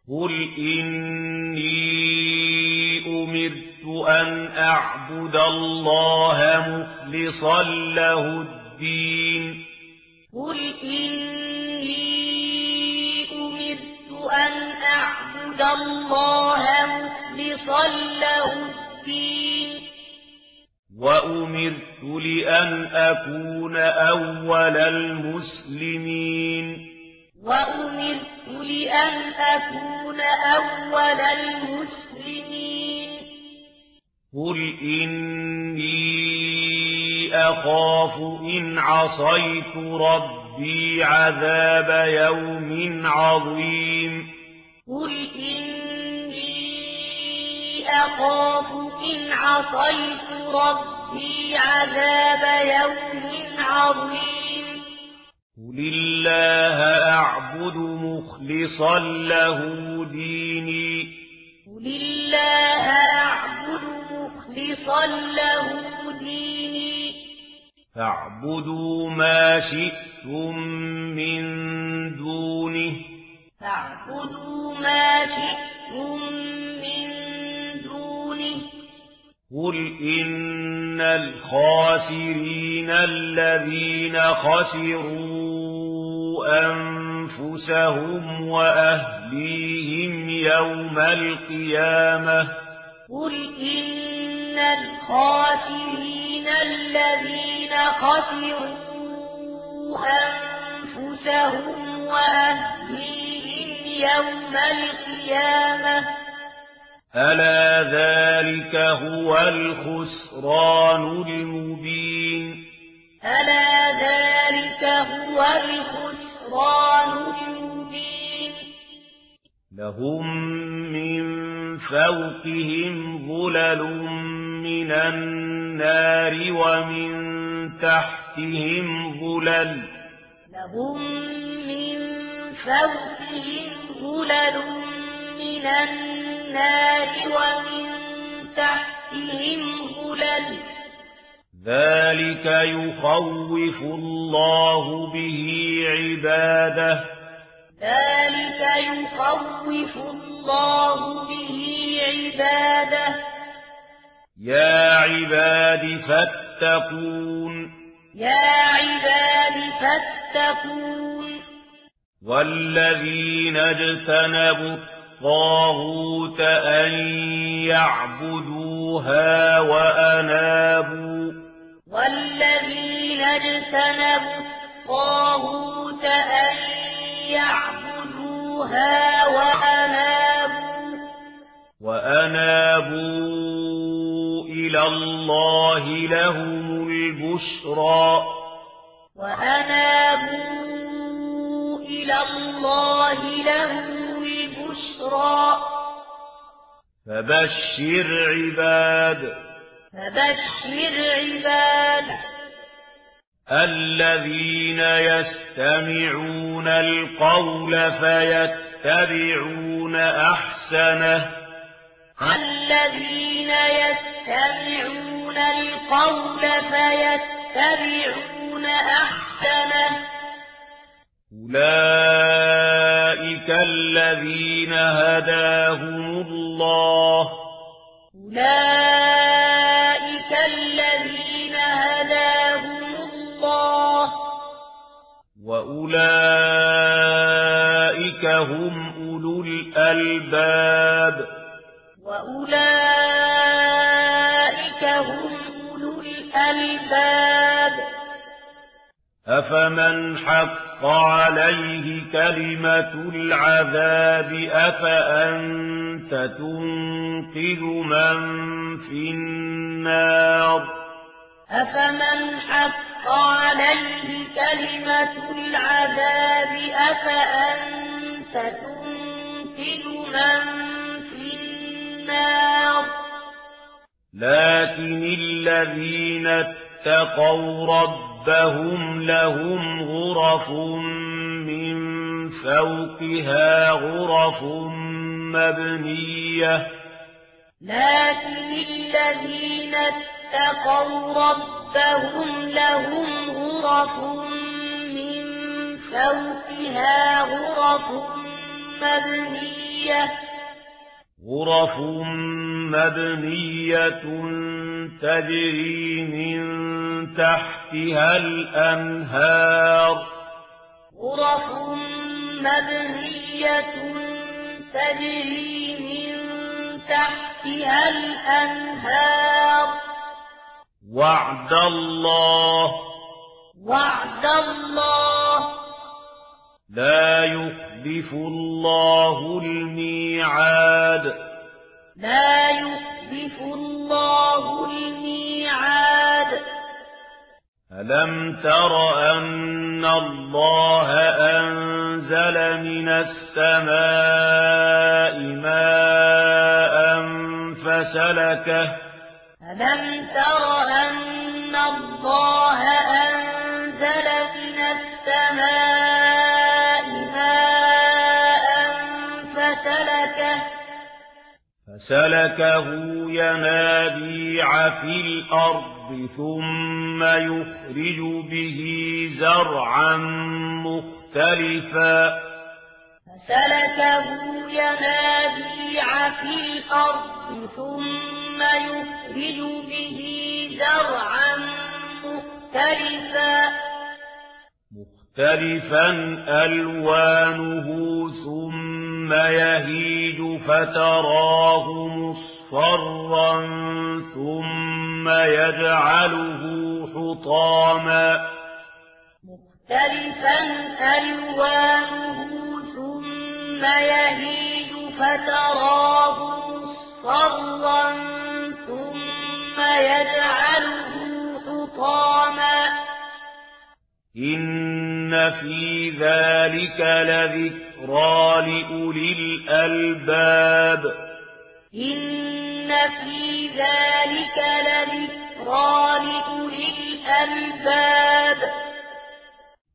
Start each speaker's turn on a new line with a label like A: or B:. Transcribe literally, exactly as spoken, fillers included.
A: قل إني أمرت أن أعبد الله مخلصا له الدين
B: قل إني أمرت أن أعبد الله مخلصا له الدين
A: وأمرت لأن أكون أول المسلمين
B: وأمرت لأن أكون أول المسلمين
A: قل إني أخاف إن عصيت ربي عذاب يوم عظيم
B: قل إني أخاف إن عصيت ربي عذاب يوم عظيم
A: قل الله أعبد مخلصا له ديني
B: قل الله أعبد مخلصا له ديني
A: فاعبدوا ما شئتم من دونه
B: فاعبدوا ما شئتم من دونه
A: قل إن الخاسرين الذين خسروا أنفسهم وأهليهم يوم القيامة
B: قل إن الخاسرين الذين خسروا أنفسهم وأهليهم يوم القيامة
A: ألا ذلك هو الخسران المبين
B: ألا ذلك هو الخسران المبين
A: لهم من فوقهم ظلل من النار ومن تحتهم ظلل
B: لهم من فوقهم ظلل من النار ومن تحتهم ظلل
A: ذلك يخوف الله به عباده
B: ذلك يخوف الله به عباده
A: يا عباد فاتقون
B: يا عباد فاتقون
A: والذين اجتنبوا الطاغوت أن يعبدوها وأنابوا
B: والذين اجتنبوا الطاغوت أن يعبدوها وأنابوا
A: وأنابوا إلى الله لهم البشرى
B: وأنابوا إلى الله لهم البشرى
A: فبشر عباد
B: فبشر عباد
A: الذين يستمعون القول فيتبعون أحسنه
B: الذين يستمعون القول فيتبعون أحسنه
A: أولئك الذين هداهم الله
B: أولئك الذين هداهم الله
A: وأولئك هم أولو الألباب
B: وأولئك هم أولو الألباب
A: أفمن حق عليه كلمة العذاب أفأنت تنقذ من في النار
B: أفمن حق عليه كلمة العذاب أفأنت تنقذ من في النار
A: لكن الذين اتقوا ربهم لهم غرف من فوقها غرف مبنية
B: لكن الذين اتقوا ربهم لهم غرف من فوقها غرف مبنية
A: غرف مبنية تجري من تحتها الأنهار
B: غرف مبنية تجري من تحتها الأنهار
A: وعد الله
B: وعد الله
A: لا يخلف الله الميعاد
B: لا يخلف الله الميعاد
A: ألم تر أن الله أنزل من السماء ماء فسلكه
B: ألم تر أن الله أنزل من السماء ماء فسلكه
A: فسلكه ينابيع في الأرض ثم يخرج به زرعا مختلفا
B: فسلكه ينابيع في الأرض ثم يخرج به زرعا مختلفا
A: مختلفا ألوانه ثم يهيج فتراه مصفرا ثم يجعله حطاما
B: مختلفا ألوانه ثم يهيج فتراه مصفرا ثم يجعله حطاما
A: إن في ذلك لذكرى لأولي الألباب
B: إن في ذلك لذكرى لأولي الألباب